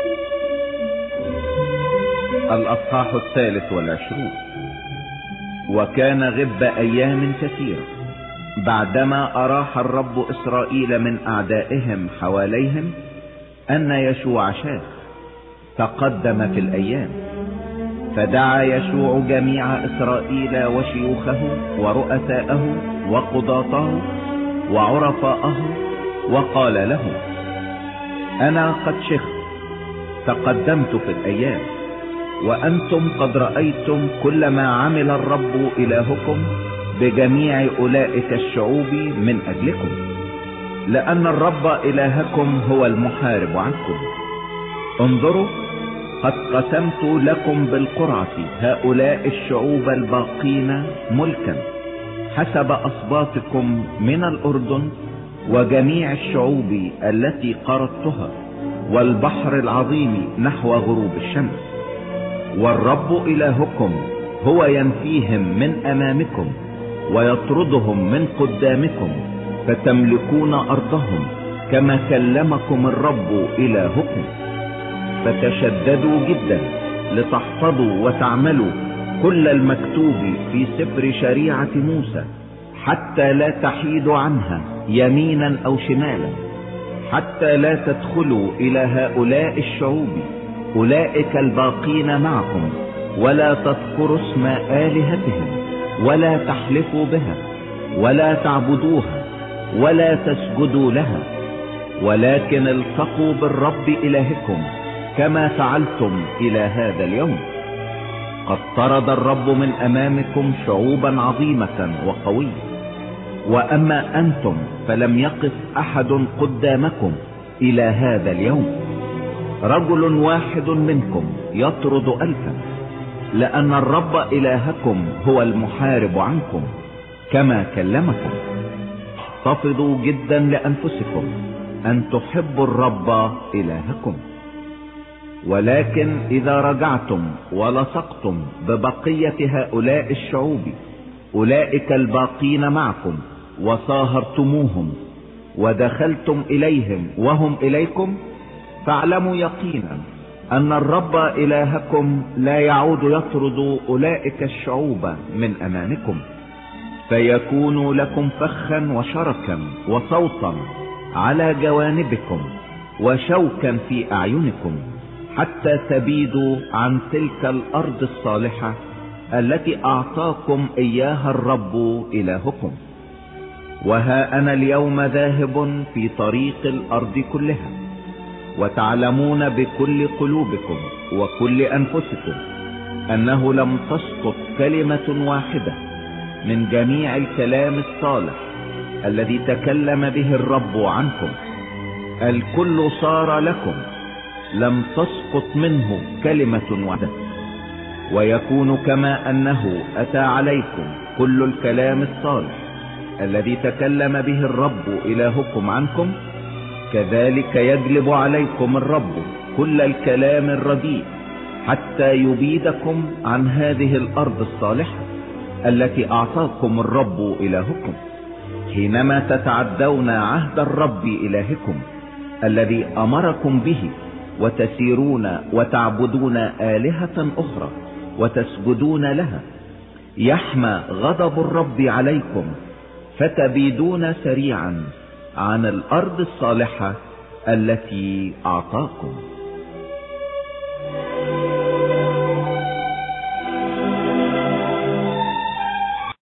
الأصحاح 23. وكان غب أيام كثيرة بعدما أراح الرب إسرائيل من أعدائهم حواليهم أن يشوع شاخ تقدم في الأيام، فدعا يشوع جميع إسرائيل وشيوخه ورؤساءه وقضاته وعرفاءه وقال لهم: أنا قد شخت تقدمت في الأيام، وأنتم قد رأيتم كل ما عمل الرب إلهكم بجميع أولئك الشعوب من أجلكم، لأن الرب إلهكم هو المحارب عنكم. انظروا، قد قسمت لكم بالقرعة هؤلاء الشعوب الباقين ملكا حسب أصباطكم من الأردن وجميع الشعوب التي قرضتها والبحر العظيم نحو غروب الشمس. والرب إلهكم هو ينفيهم من أمامكم ويطردهم من قدامكم، فتملكون أرضهم كما كلمكم الرب إلهكم. فتشددوا جدا لتحفظوا وتعملوا كل المكتوب في سفر شريعة موسى، حتى لا تحيدوا عنها يمينا أو شمالا، حتى لا تدخلوا إلى هؤلاء الشعوب أولئك الباقين معكم، ولا تذكروا اسم آلهتهم، ولا تحلفوا بها، ولا تعبدوها، ولا تسجدوا لها، ولكن التقوا بالرب إلهكم كما فعلتم إلى هذا اليوم. قد طرد الرب من أمامكم شعوبا عظيمة وقوية، وأما أنتم فلم يقف أحد قدامكم إلى هذا اليوم. رجل واحد منكم يطرد 1000، لأن الرب إلهكم هو المحارب عنكم كما كلمكم. احتفظوا جدا لأنفسكم أن تحبوا الرب إلهكم. ولكن إذا رجعتم ولصقتم ببقية هؤلاء الشعوب أولئك الباقين معكم وصاهرتموهم ودخلتم إليهم وهم إليكم، فاعلموا يقينا أن الرب إلهكم لا يعود يطرد أولئك الشعوب من أمامكم، فيكونوا لكم فخا وشركا وصوتا على جوانبكم وشوكا في أعينكم، حتى تبيدوا عن تلك الأرض الصالحة التي أعطاكم إياها الرب إلهكم. وها أنا اليوم ذاهب في طريق الأرض كلها، وتعلمون بكل قلوبكم وكل أنفسكم أنه لم تسقط كلمة واحدة من جميع الكلام الصالح الذي تكلم به الرب عنكم. الكل صار لكم، لم تسقط منه كلمة واحدة. ويكون كما أنه أتى عليكم كل الكلام الصالح الذي تكلم به الرب إلهكم عنكم، كذلك يجلب عليكم الرب كل الكلام الرديء حتى يبيدكم عن هذه الأرض الصالحة التي أعطاكم الرب إلهكم، حينما تتعدون عهد الرب إلهكم الذي أمركم به، وتسيرون وتعبدون آلهة أخرى وتسجدون لها. يحمى غضب الرب عليكم، فتبيدون سريعا عن الأرض الصالحة التي أعطاكم.